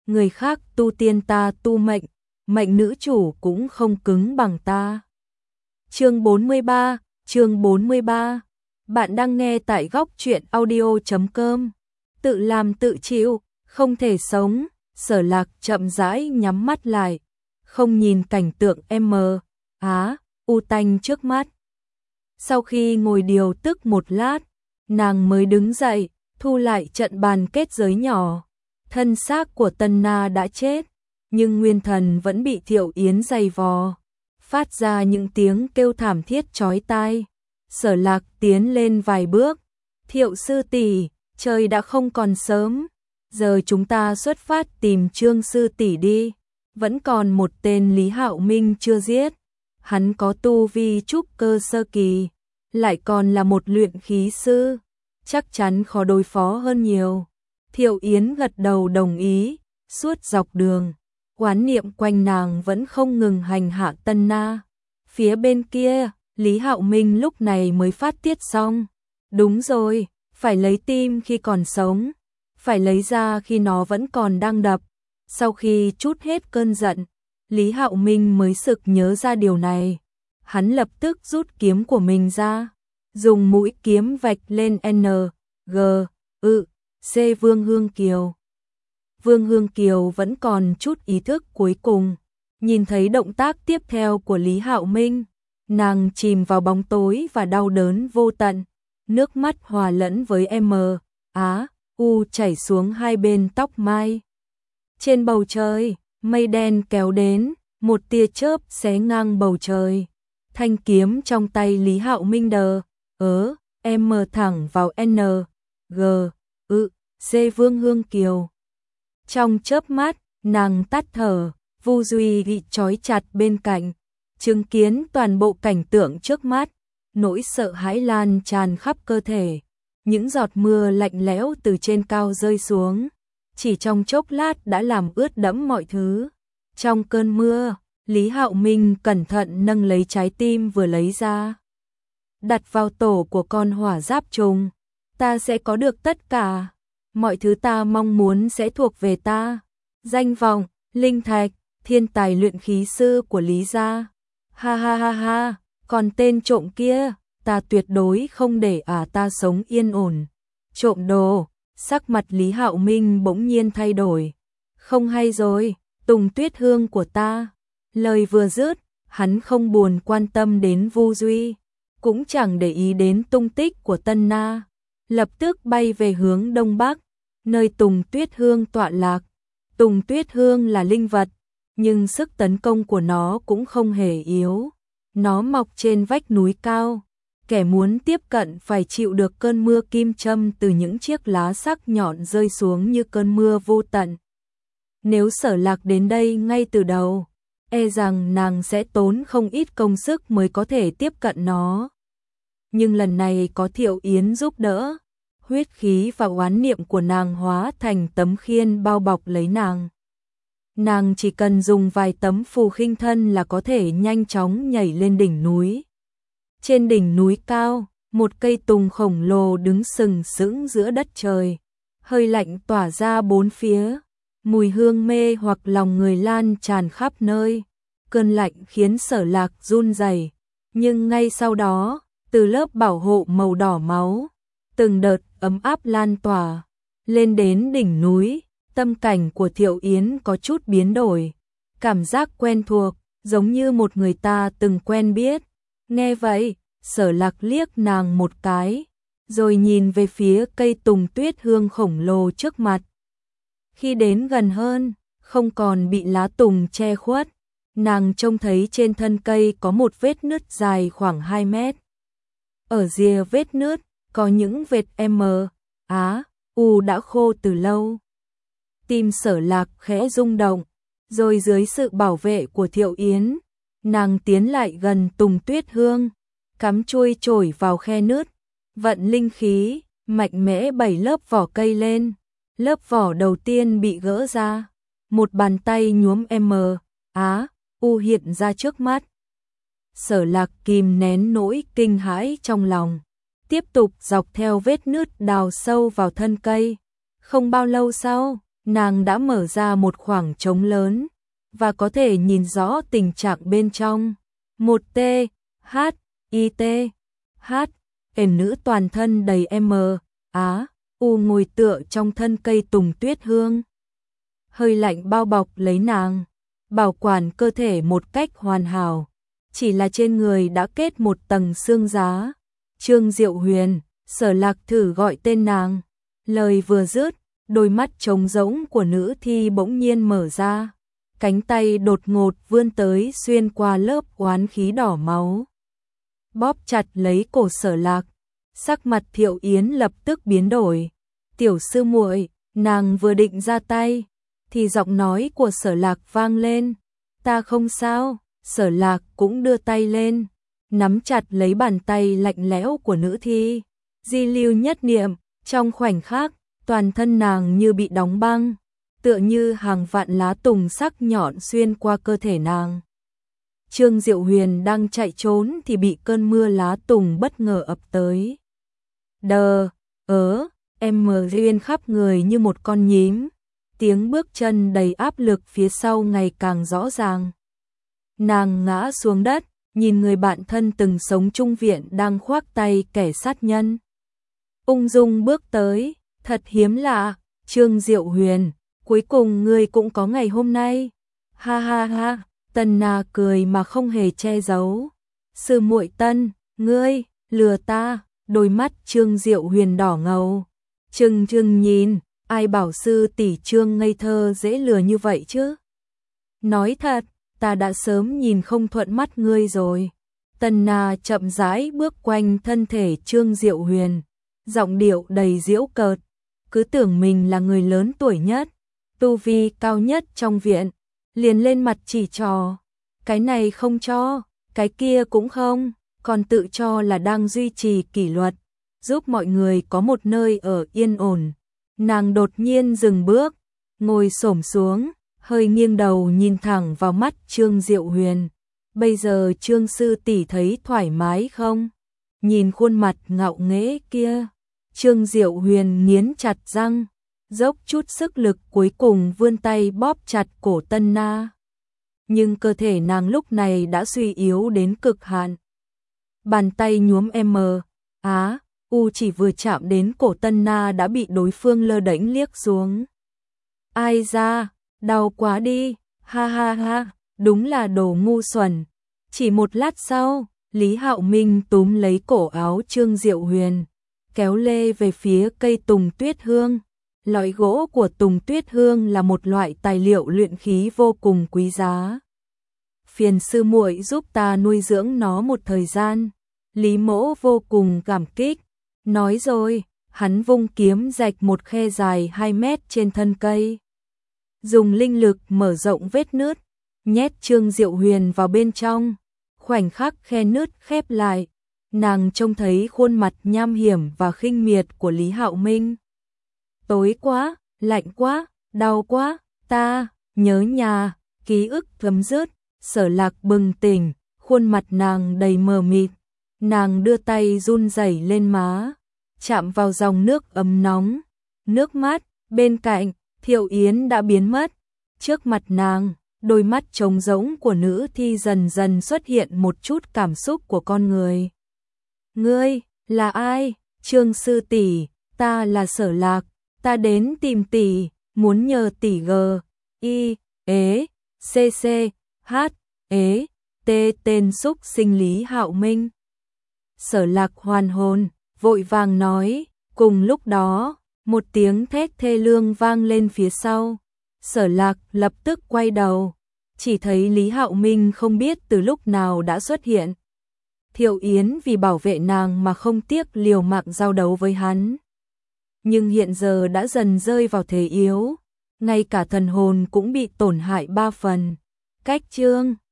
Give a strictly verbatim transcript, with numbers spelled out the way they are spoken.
người khác tu tiên ta tu mệnh, mệnh nữ chủ cũng không cứng bằng ta. Chương bốn mươi ba, chương bốn mươi ba. Bạn đang nghe tại góc truyện audio chấm com. Tự làm tự chịu, không thể sống. Sở Lạc chậm rãi nhắm mắt lại, không nhìn cảnh tượng M, Á, U tanh trước mắt. Sau khi ngồi điều tức một lát, nàng mới đứng dậy, thu lại trận bàn kết giới nhỏ. Thân xác của Tân Na đã chết, nhưng nguyên thần vẫn bị Thiệu Yến giày vò, phát ra những tiếng kêu thảm thiết chói tai. Sở Lạc tiến lên vài bước, Thiệu sư tỷ, trời đã không còn sớm, giờ chúng ta xuất phát tìm Trương sư tỷ đi. Vẫn còn một tên Lý Hạo Minh chưa giết, hắn có tu vi trúc cơ sơ kỳ, lại còn là một luyện khí sư, chắc chắn khó đối phó hơn nhiều. Thiệu Yến gật đầu đồng ý, suốt dọc đường, oán niệm quanh nàng vẫn không ngừng hành hạ Tân Na. Phía bên kia, Lý Hạo Minh lúc này mới phát tiết xong. Đúng rồi, phải lấy tim khi còn sống, phải lấy ra khi nó vẫn còn đang đập. Sau khi trút hết cơn giận, Lý Hạo Minh mới sực nhớ ra điều này. Hắn lập tức rút kiếm của mình ra, dùng mũi kiếm vạch lên N, G, ư, C Vương Hương Kiều. Vương Hương Kiều vẫn còn chút ý thức cuối cùng, nhìn thấy động tác tiếp theo của Lý Hạo Minh, nàng chìm vào bóng tối và đau đớn vô tận, nước mắt hòa lẫn với M, Á, U chảy xuống hai bên tóc mai. Trên bầu trời, mây đen kéo đến, một tia chớp xé ngang bầu trời. Thanh kiếm trong tay Lý Hạo Minh đờ, ớ, M thẳng vào N, G, ư, C Vương Hương Kiều. Trong chớp mắt, nàng tắt thở, Vu Duy bị trói chặt bên cạnh, chứng kiến toàn bộ cảnh tượng trước mắt, nỗi sợ hãi lan tràn khắp cơ thể. Những giọt mưa lạnh lẽo từ trên cao rơi xuống, chỉ trong chốc lát đã làm ướt đẫm mọi thứ. Trong cơn mưa, Lý Hạo Minh cẩn thận nâng lấy trái tim vừa lấy ra, đặt vào tổ của con hỏa giáp trùng. Ta sẽ có được tất cả, mọi thứ ta mong muốn sẽ thuộc về ta. Danh vọng, linh thạch, thiên tài luyện khí sư của Lý gia. Ha ha ha ha, còn tên trộm kia, ta tuyệt đối không để à ta sống yên ổn. Trộm đồ, sắc mặt Lý Hạo Minh bỗng nhiên thay đổi. Không hay rồi, Tùng Tuyết Hương của ta. Lời vừa dứt, hắn không buồn quan tâm đến Vu Duy, cũng chẳng để ý đến tung tích của Tân Na, lập tức bay về hướng đông bắc, nơi Tùng Tuyết Hương tọa lạc. Tùng Tuyết Hương là linh vật, nhưng sức tấn công của nó cũng không hề yếu. Nó mọc trên vách núi cao, kẻ muốn tiếp cận phải chịu được cơn mưa kim châm từ những chiếc lá sắc nhọn rơi xuống như cơn mưa vô tận. Nếu Sở Lạc đến đây ngay từ đầu, e rằng nàng sẽ tốn không ít công sức mới có thể tiếp cận nó. Nhưng lần này có Thiệu Yến giúp đỡ, huyết khí và oán niệm của nàng hóa thành tấm khiên bao bọc lấy nàng. Nàng chỉ cần dùng vài tấm phù khinh thân là có thể nhanh chóng nhảy lên đỉnh núi. Trên đỉnh núi cao, một cây tùng khổng lồ đứng sừng sững giữa đất trời, hơi lạnh tỏa ra bốn phía, mùi hương mê hoặc lòng người lan tràn khắp nơi. Cơn lạnh khiến Sở Lạc run rẩy, nhưng ngay sau đó, từ lớp bảo hộ màu đỏ máu, từng đợt ấm áp lan tỏa. Lên đến đỉnh núi, tâm cảnh của Thiệu Yến có chút biến đổi, cảm giác quen thuộc, giống như một người ta từng quen biết. Nghe vậy, Sở Lạc liếc nàng một cái, rồi nhìn về phía cây Tùng Tuyết Hương khổng lồ trước mặt. Khi đến gần hơn, không còn bị lá tùng che khuất, nàng trông thấy trên thân cây có một vết nứt dài khoảng hai mét. Ở rìa vết nứt, có những vệt M, Á, U đã khô từ lâu. Tim Sở Lạc khẽ rung động, rồi dưới sự bảo vệ của Thiệu Yến, nàng tiến lại gần Tùng Tuyết Hương, cắm chuôi chổi vào khe nứt, vận linh khí, mạnh mẽ bẩy lớp vỏ cây lên. Lớp vỏ đầu tiên bị gỡ ra, một bàn tay nhuốm M, Á, U hiện ra trước mắt. Sở Lạc kìm nén nỗi kinh hãi trong lòng, tiếp tục dọc theo vết nứt đào sâu vào thân cây. Không bao lâu sau, nàng đã mở ra một khoảng trống lớn, và có thể nhìn rõ tình trạng bên trong. Một T, H, I T, H, ẩn nữ toàn thân đầy M, Á, U ngồi tựa trong thân cây tùng tuyết hương. Hơi lạnh bao bọc lấy nàng, bảo quản cơ thể một cách hoàn hảo, chỉ là trên người đã kết một tầng xương giá. Trương Diệu Huyền, Sở Lạc thử gọi tên nàng, lời vừa dứt, đôi mắt trống rỗng của nữ thi bỗng nhiên mở ra, cánh tay đột ngột vươn tới xuyên qua lớp oán khí đỏ máu, bóp chặt lấy cổ Sở Lạc. Sắc mặt Thiệu Yến lập tức biến đổi. Tiểu sư muội, nàng vừa định ra tay, thì giọng nói của Sở Lạc vang lên. Ta không sao. Sở Lạc cũng đưa tay lên, nắm chặt lấy bàn tay lạnh lẽo của nữ thi. Di lưu nhất niệm, trong khoảnh khắc, toàn thân nàng như bị đóng băng, tựa như hàng vạn lá tùng sắc nhọn xuyên qua cơ thể nàng. Trương Diệu Huyền đang chạy trốn thì bị cơn mưa lá tùng bất ngờ ập tới. Đờ, ớ, em mờ riêng khắp người như một con nhím, tiếng bước chân đầy áp lực phía sau ngày càng rõ ràng. Nàng ngã xuống đất, nhìn người bạn thân từng sống chung viện đang khoác tay kẻ sát nhân. Ung dung bước tới, thật hiếm lạ, Trương Diệu Huyền, cuối cùng ngươi cũng có ngày hôm nay. Ha ha ha, Tân Na cười mà không hề che giấu. Sư muội Tân, ngươi, lừa ta, đôi mắt Trương Diệu Huyền đỏ ngầu. Trừng trừng nhìn, ai bảo sư tỷ Trương ngây thơ dễ lừa như vậy chứ? Nói thật, ta đã sớm nhìn không thuận mắt ngươi rồi. Tân Na chậm rãi bước quanh thân thể Trương Diệu Huyền, giọng điệu đầy giễu cợt, cứ tưởng mình là người lớn tuổi nhất, tu vi cao nhất trong viện, liền lên mặt chỉ trò, cái này không cho, cái kia cũng không, còn tự cho là đang duy trì kỷ luật, giúp mọi người có một nơi ở yên ổn. Nàng đột nhiên dừng bước, ngồi xổm xuống, hơi nghiêng đầu nhìn thẳng vào mắt Trương Diệu Huyền. Bây giờ Trương sư tỷ thấy thoải mái không? Nhìn khuôn mặt ngạo nghễ kia, Trương Diệu Huyền nghiến chặt răng, dốc chút sức lực cuối cùng vươn tay bóp chặt cổ Tân Na. Nhưng cơ thể nàng lúc này đã suy yếu đến cực hạn. Bàn tay nhuốm M, Á, U chỉ vừa chạm đến cổ Tân Na đã bị đối phương lơ đễnh liếc xuống. Ai ra, đau quá đi, ha ha ha, đúng là đồ ngu xuẩn. Chỉ một lát sau, Lý Hạo Minh túm lấy cổ áo Trương Diệu Huyền, kéo lê về phía cây tùng tuyết hương. Loại gỗ của tùng tuyết hương là một loại tài liệu luyện khí vô cùng quý giá. Phiền sư muội giúp ta nuôi dưỡng nó một thời gian. Lý Mỗ vô cùng cảm kích. Nói rồi, hắn vung kiếm rạch một khe dài hai mét trên thân cây. Dùng linh lực mở rộng vết nứt, nhét Trương Diệu Huyền vào bên trong. Khoảnh khắc khe nứt khép lại, nàng trông thấy khuôn mặt nham hiểm và khinh miệt của Lý Hạo Minh. Tối quá, lạnh quá, đau quá, ta, nhớ nhà, ký ức thấm rớt, Sở Lạc bừng tỉnh, khuôn mặt nàng đầy mờ mịt. Nàng đưa tay run rẩy lên má, chạm vào dòng nước ấm nóng, nước mát, bên cạnh, Thiệu Yến đã biến mất. Trước mặt nàng, đôi mắt trống rỗng của nữ thi dần dần xuất hiện một chút cảm xúc của con người. Ngươi, là ai? Trương sư tỷ, ta là Sở Lạc, ta đến tìm tỷ, muốn nhờ tỷ g, i, ế, cc, h, ế, t tên xúc sinh Lý Hạo Minh. Sở Lạc hoàn hồn, vội vàng nói, cùng lúc đó, một tiếng thét thê lương vang lên phía sau. Sở Lạc lập tức quay đầu, chỉ thấy Lý Hạo Minh không biết từ lúc nào đã xuất hiện. Thiệu Yến vì bảo vệ nàng mà không tiếc liều mạng giao đấu với hắn. Nhưng hiện giờ đã dần rơi vào thế yếu, ngay cả thần hồn cũng bị tổn hại ba phần. Cách chương